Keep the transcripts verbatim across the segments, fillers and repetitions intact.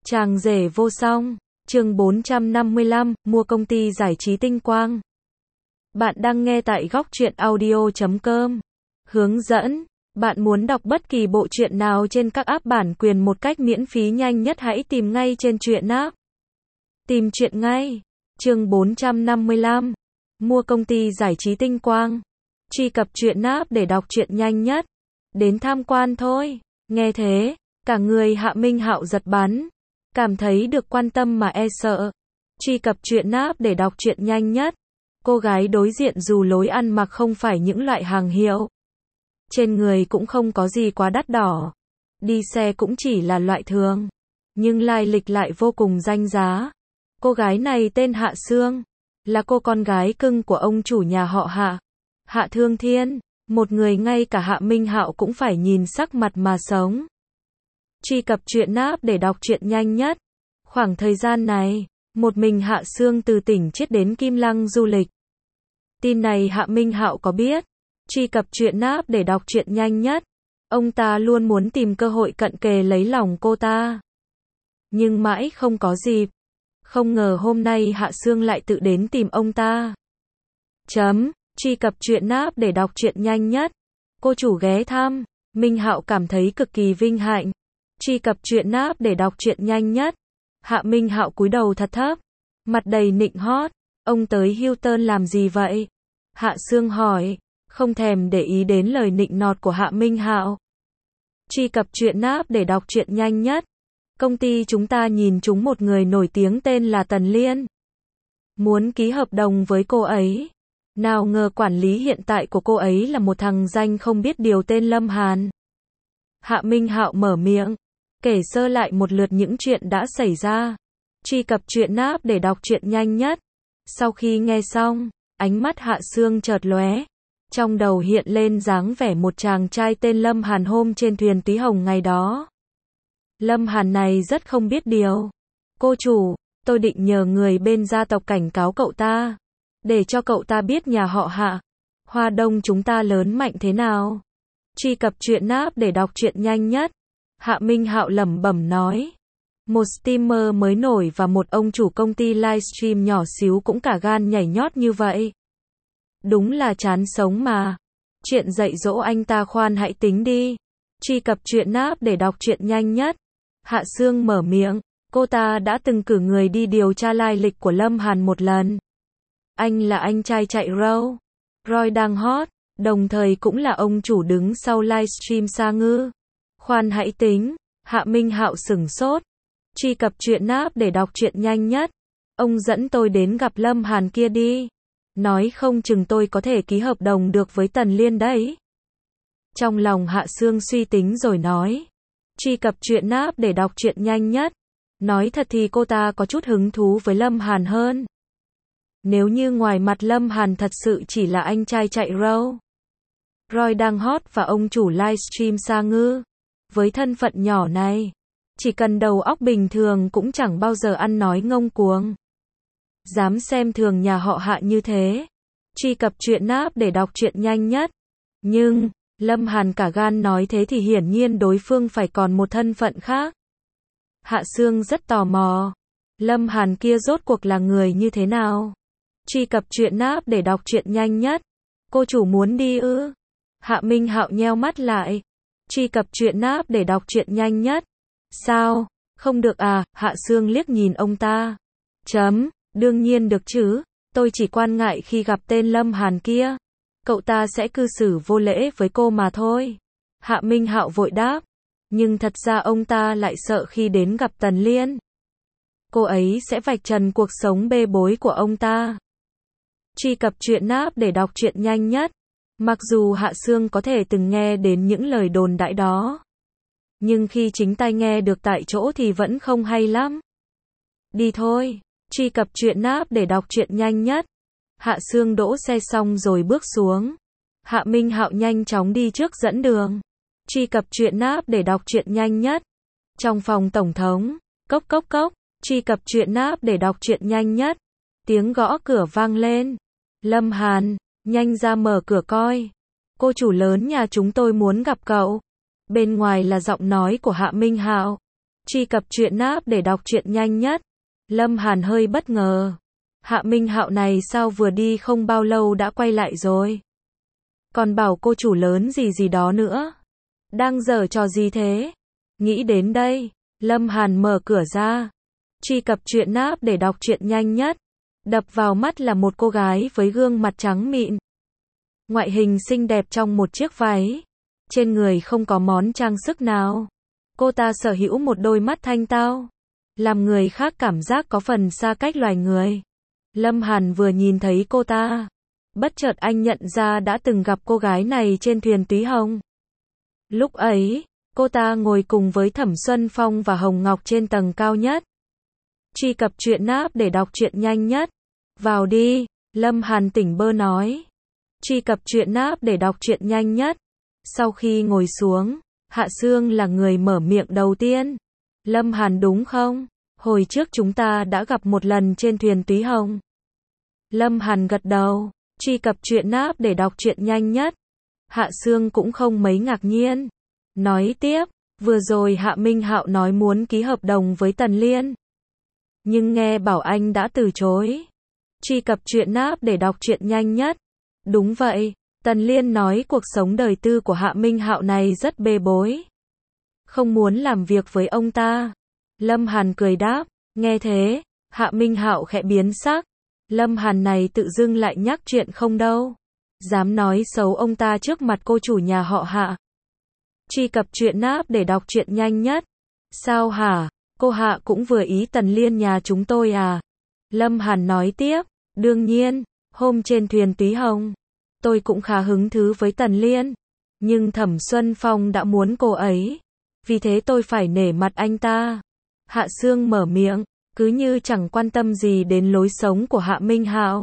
Chàng rể vô song, chương bốn trăm năm mươi lăm, mua công ty giải trí Tinh Quang. Bạn đang nghe tại góc truyện audio chấm com. Hướng dẫn, bạn muốn đọc bất kỳ bộ truyện nào trên các app bản quyền một cách miễn phí nhanh nhất hãy tìm ngay trên truyện app. Tìm truyện ngay. Chương bốn trăm năm mươi lăm. Mua công ty giải trí Tinh Quang. Truy cập truyện app để đọc truyện nhanh nhất. Đến tham quan thôi. Nghe thế, cả người Hạ Minh Hạo giật bắn. Cảm thấy được quan tâm mà e sợ. Truy cập truyện app để đọc truyện nhanh nhất. Cô gái đối diện dù lối ăn mặc không phải những loại hàng hiệu. Trên người cũng không có gì quá đắt đỏ. Đi xe cũng chỉ là loại thường. Nhưng lai lịch lại vô cùng danh giá. Cô gái này tên Hạ Sương. Là cô con gái cưng của ông chủ nhà họ Hạ. Hạ Thương Thiên. Một người ngay cả Hạ Minh Hạo cũng phải nhìn sắc mặt mà sống. Truy cập truyện app để đọc truyện nhanh nhất. Khoảng thời gian này, một mình Hạ Sương từ tỉnh Chiết đến Kim Lăng du lịch. Tin này Hạ Minh Hạo có biết. Truy cập truyện app để đọc truyện nhanh nhất. Ông ta luôn muốn tìm cơ hội cận kề lấy lòng cô ta. Nhưng mãi không có dịp. Không ngờ hôm nay Hạ Sương lại tự đến tìm ông ta. Chấm, truy cập truyện app để đọc truyện nhanh nhất. Cô chủ ghé thăm, Minh Hạo cảm thấy cực kỳ vinh hạnh. Truy cập truyện app để đọc truyện nhanh nhất. Hạ Minh Hạo cúi đầu thật thấp, mặt đầy nịnh hót. Ông tới Hilton làm gì vậy? Hạ Sương hỏi, không thèm để ý đến lời nịnh nọt của Hạ Minh Hạo. Truy cập truyện app để đọc truyện nhanh nhất. Công ty chúng ta nhìn trúng một người nổi tiếng tên là Tần Liên. Muốn ký hợp đồng với cô ấy. Nào ngờ quản lý hiện tại của cô ấy là một thằng danh không biết điều tên Lâm Hàn. Hạ Minh Hạo mở miệng, kể sơ lại một lượt những chuyện đã xảy ra. Truy cập truyện app để đọc truyện nhanh nhất. Sau khi nghe xong, ánh mắt Hạ Sương chợt lóe. Trong đầu hiện lên dáng vẻ một chàng trai tên Lâm Hàn hôm trên thuyền Túy Hồng ngày đó. Lâm Hàn này rất không biết điều. Cô chủ, tôi định nhờ người bên gia tộc cảnh cáo cậu ta. Để cho cậu ta biết nhà họ Hạ, Hoa Đông chúng ta lớn mạnh thế nào. Truy cập truyện app để đọc truyện nhanh nhất. Hạ Minh Hạo lẩm bẩm nói. Một streamer mới nổi và một ông chủ công ty livestream nhỏ xíu cũng cả gan nhảy nhót như vậy. Đúng là chán sống mà. Chuyện dạy dỗ anh ta khoan hãy tính đi. Truy cập truyện app để đọc truyện nhanh nhất. Hạ Sương mở miệng. Cô ta đã từng cử người đi điều tra lai lịch của Lâm Hàn một lần. Anh là anh trai chạy râu. Roy đang hot. Đồng thời cũng là ông chủ đứng sau livestream Sa Ngư. Khoan hãy tính. Hạ Minh Hạo sửng sốt. Truy cập truyện app để đọc truyện nhanh nhất. Ông dẫn tôi đến gặp Lâm Hàn kia đi. Nói không chừng tôi có thể ký hợp đồng được với Tần Liên đấy. Trong lòng Hạ Sương suy tính rồi nói. Truy cập truyện app để đọc truyện nhanh nhất. Nói thật thì cô ta có chút hứng thú với Lâm Hàn hơn. Nếu như ngoài mặt Lâm Hàn thật sự chỉ là anh trai chạy râu. Roy đang hot và ông chủ livestream Sa Ngư. Với thân phận nhỏ này, chỉ cần đầu óc bình thường cũng chẳng bao giờ ăn nói ngông cuồng. Dám xem thường nhà họ Hạ như thế. Truy cập truyện app để đọc truyện nhanh nhất. Nhưng, Lâm Hàn cả gan nói thế thì hiển nhiên đối phương phải còn một thân phận khác. Hạ Sương rất tò mò. Lâm Hàn kia rốt cuộc là người như thế nào? Truy cập truyện app để đọc truyện nhanh nhất. Cô chủ muốn đi ư? Hạ Minh Hạo nheo mắt lại. Truy cập truyện app để đọc truyện nhanh nhất. Sao? Không được à? Hạ Sương liếc nhìn ông ta. Chấm, đương nhiên được chứ. Tôi chỉ quan ngại khi gặp tên Lâm Hàn kia. Cậu ta sẽ cư xử vô lễ với cô mà thôi. Hạ Minh Hạo vội đáp. Nhưng thật ra ông ta lại sợ khi đến gặp Tần Liên. Cô ấy sẽ vạch trần cuộc sống bê bối của ông ta. Truy cập truyện app để đọc truyện nhanh nhất. Mặc dù Hạ Sương có thể từng nghe đến những lời đồn đại đó. Nhưng khi chính tai nghe được tại chỗ thì vẫn không hay lắm. Đi thôi. Truy cập truyện app để đọc truyện nhanh nhất. Hạ Sương đỗ xe xong rồi bước xuống. Hạ Minh Hạo nhanh chóng đi trước dẫn đường. Truy cập truyện app để đọc truyện nhanh nhất. Trong phòng tổng thống. Cốc cốc cốc. Truy cập truyện app để đọc truyện nhanh nhất. Tiếng gõ cửa vang lên. Lâm Hàn, nhanh ra mở cửa coi. Cô chủ lớn nhà chúng tôi muốn gặp cậu. Bên ngoài là giọng nói của Hạ Minh Hạo. Truy cập truyện app để đọc truyện nhanh nhất. Lâm Hàn hơi bất ngờ. Hạ Minh Hạo này sao vừa đi không bao lâu đã quay lại rồi? Còn bảo cô chủ lớn gì gì đó nữa. Đang giở trò gì thế? Nghĩ đến đây, Lâm Hàn mở cửa ra. Truy cập truyện app để đọc truyện nhanh nhất. Đập vào mắt là một cô gái với gương mặt trắng mịn. Ngoại hình xinh đẹp trong một chiếc váy. Trên người không có món trang sức nào. Cô ta sở hữu một đôi mắt thanh tao, làm người khác cảm giác có phần xa cách loài người. Lâm Hàn vừa nhìn thấy cô ta, bất chợt anh nhận ra đã từng gặp cô gái này trên thuyền Túy Hồng. Lúc ấy, cô ta ngồi cùng với Thẩm Xuân Phong và Hồng Ngọc trên tầng cao nhất. Truy cập truyện app để đọc truyện nhanh nhất. Vào đi, Lâm Hàn tỉnh bơ nói. Truy cập truyện app để đọc truyện nhanh nhất. Sau khi ngồi xuống, Hạ Sương là người mở miệng đầu tiên. Lâm Hàn đúng không? Hồi trước chúng ta đã gặp một lần trên thuyền Túy Hồng. Lâm Hàn gật đầu. Truy cập truyện app để đọc truyện nhanh nhất. Hạ Sương cũng không mấy ngạc nhiên. Nói tiếp, vừa rồi Hạ Minh Hạo nói muốn ký hợp đồng với Tần Liên. Nhưng nghe bảo anh đã từ chối. Truy cập truyện app để đọc truyện nhanh nhất. Đúng vậy. Tần Liên nói cuộc sống đời tư của Hạ Minh Hạo này rất bê bối. Không muốn làm việc với ông ta. Lâm Hàn cười đáp. Nghe thế, Hạ Minh Hạo khẽ biến sắc. Lâm Hàn này tự dưng lại nhắc chuyện không đâu. Dám nói xấu ông ta trước mặt cô chủ nhà họ Hạ. Truy cập truyện app để đọc truyện nhanh nhất. Sao hả? Cô Hạ cũng vừa ý Tần Liên nhà chúng tôi à? Lâm Hàn nói tiếp. Đương nhiên, hôm trên thuyền Túy Hồng, tôi cũng khá hứng thú với Tần Liên. Nhưng Thẩm Xuân Phong đã muốn cô ấy. Vì thế tôi phải nể mặt anh ta. Hạ Sương mở miệng, cứ như chẳng quan tâm gì đến lối sống của Hạ Minh Hạo.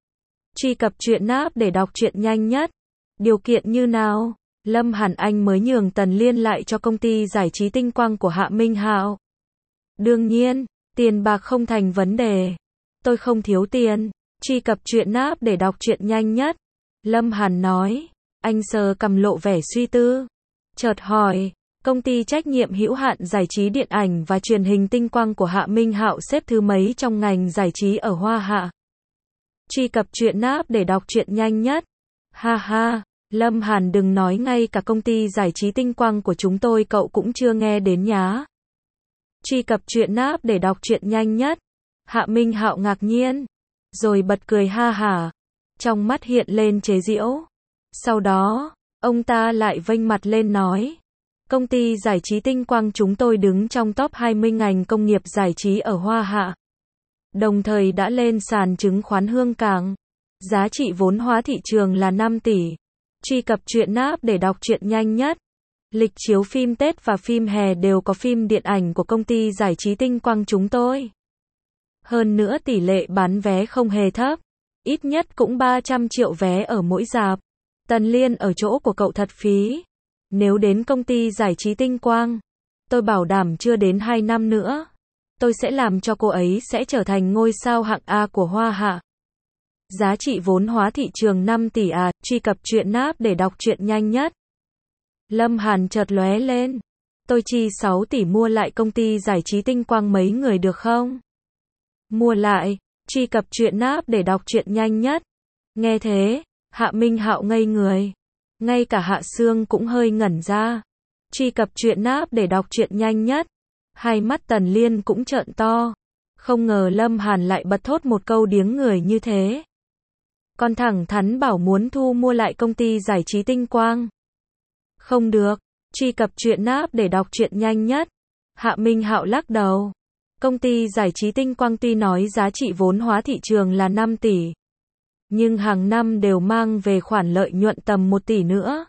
Truy cập truyện app để đọc truyện nhanh nhất. Điều kiện như nào? Lâm Hàn anh mới nhường Tần Liên lại cho công ty giải trí Tinh Quang của Hạ Minh Hạo. Đương nhiên, tiền bạc không thành vấn đề. Tôi không thiếu tiền. Truy cập truyện app để đọc truyện nhanh nhất. Lâm Hàn nói. Anh sờ cằm lộ vẻ suy tư. Chợt hỏi. Công ty trách nhiệm hữu hạn giải trí điện ảnh và truyền hình Tinh Quang của Hạ Minh Hạo xếp thứ mấy trong ngành giải trí ở Hoa Hạ? Truy cập truyện app để đọc truyện nhanh nhất. Ha ha, Lâm Hàn đừng nói ngay cả công ty giải trí Tinh Quang của chúng tôi cậu cũng chưa nghe đến nhá. Truy cập truyện app để đọc truyện nhanh nhất. Hạ Minh Hạo ngạc nhiên, rồi bật cười ha hả, trong mắt hiện lên chế giễu. Sau đó, ông ta lại vênh mặt lên nói. Công ty giải trí Tinh Quang chúng tôi đứng trong top hai mươi ngành công nghiệp giải trí ở Hoa Hạ. Đồng thời đã lên sàn chứng khoán Hương Cảng. Giá trị vốn hóa thị trường là năm tỷ. Truy cập truyện app để đọc truyện nhanh nhất. Lịch chiếu phim Tết và phim hè đều có phim điện ảnh của công ty giải trí Tinh Quang chúng tôi. Hơn nữa tỷ lệ bán vé không hề thấp. Ít nhất cũng ba trăm triệu vé ở mỗi rạp. Tần Liên ở chỗ của cậu thật phí. Nếu đến công ty giải trí Tinh Quang, tôi bảo đảm chưa đến hai năm nữa, tôi sẽ làm cho cô ấy sẽ trở thành ngôi sao hạng A của Hoa Hạ. Giá trị vốn hóa thị trường năm tỷ à, truy cập truyện app để đọc truyện nhanh nhất. Lâm Hàn chợt lóe lên. Tôi chi sáu tỷ mua lại công ty giải trí Tinh Quang mấy người được không? Mua lại, truy cập truyện app để đọc truyện nhanh nhất. Nghe thế, Hạ Minh Hạo ngây người. Ngay cả Hạ Sương cũng hơi ngẩn ra. Truy cập truyện app để đọc truyện nhanh nhất. Hai mắt Tần Liên cũng trợn to. Không ngờ Lâm Hàn lại bật thốt một câu điếng người như thế. Còn thẳng thắn bảo muốn thu mua lại công ty giải trí Tinh Quang. Không được. Truy cập truyện app để đọc truyện nhanh nhất. Hạ Minh Hạo lắc đầu. Công ty giải trí Tinh Quang tuy nói giá trị vốn hóa thị trường là năm tỷ. Nhưng hàng năm đều mang về khoản lợi nhuận tầm một tỷ nữa.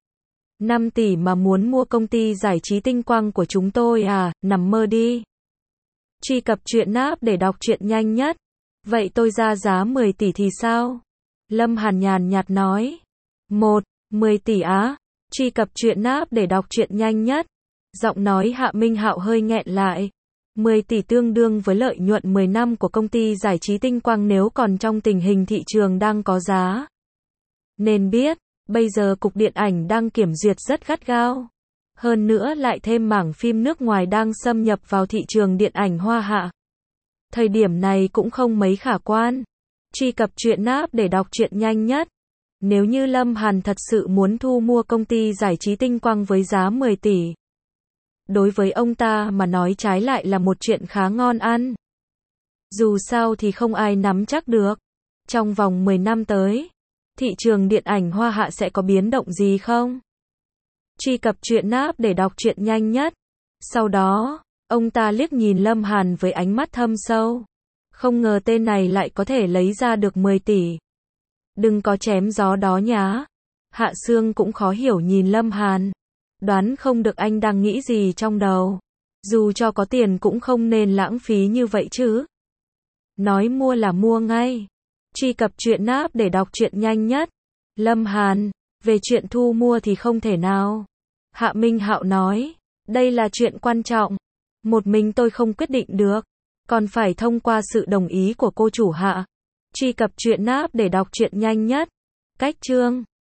năm tỷ mà muốn mua công ty giải trí Tinh Quang của chúng tôi à, nằm mơ đi. Truy cập truyện app để đọc truyện nhanh nhất. Vậy tôi ra giá mười tỷ thì sao? Lâm Hàn nhàn nhạt nói. một. mười tỷ á. Truy cập truyện app để đọc truyện nhanh nhất. Giọng nói Hạ Minh Hạo hơi nghẹn lại. mười tỷ tương đương với lợi nhuận mười năm của công ty giải trí Tinh Quang nếu còn trong tình hình thị trường đang có giá. Nên biết, bây giờ cục điện ảnh đang kiểm duyệt rất gắt gao. Hơn nữa lại thêm mảng phim nước ngoài đang xâm nhập vào thị trường điện ảnh Hoa Hạ. Thời điểm này cũng không mấy khả quan. Truy cập truyện app để đọc truyện nhanh nhất. Nếu như Lâm Hàn thật sự muốn thu mua công ty giải trí Tinh Quang với giá mười tỷ, đối với ông ta mà nói trái lại là một chuyện khá ngon ăn. Dù sao thì không ai nắm chắc được. Trong vòng mười năm tới, thị trường điện ảnh Hoa Hạ sẽ có biến động gì không? Truy cập truyện app để đọc truyện nhanh nhất. Sau đó, ông ta liếc nhìn Lâm Hàn với ánh mắt thâm sâu. Không ngờ tên này lại có thể lấy ra được mười tỷ. Đừng có chém gió đó nhá. Hạ Sương cũng khó hiểu nhìn Lâm Hàn. Đoán không được anh đang nghĩ gì trong đầu. Dù cho có tiền cũng không nên lãng phí như vậy chứ. Nói mua là mua ngay. Truy cập truyện app để đọc truyện nhanh nhất. Lâm Hàn, về chuyện thu mua thì không thể nào. Hạ Minh Hạo nói, đây là chuyện quan trọng. Một mình tôi không quyết định được. Còn phải thông qua sự đồng ý của cô chủ Hạ. Truy cập truyện app để đọc truyện nhanh nhất. Cách chương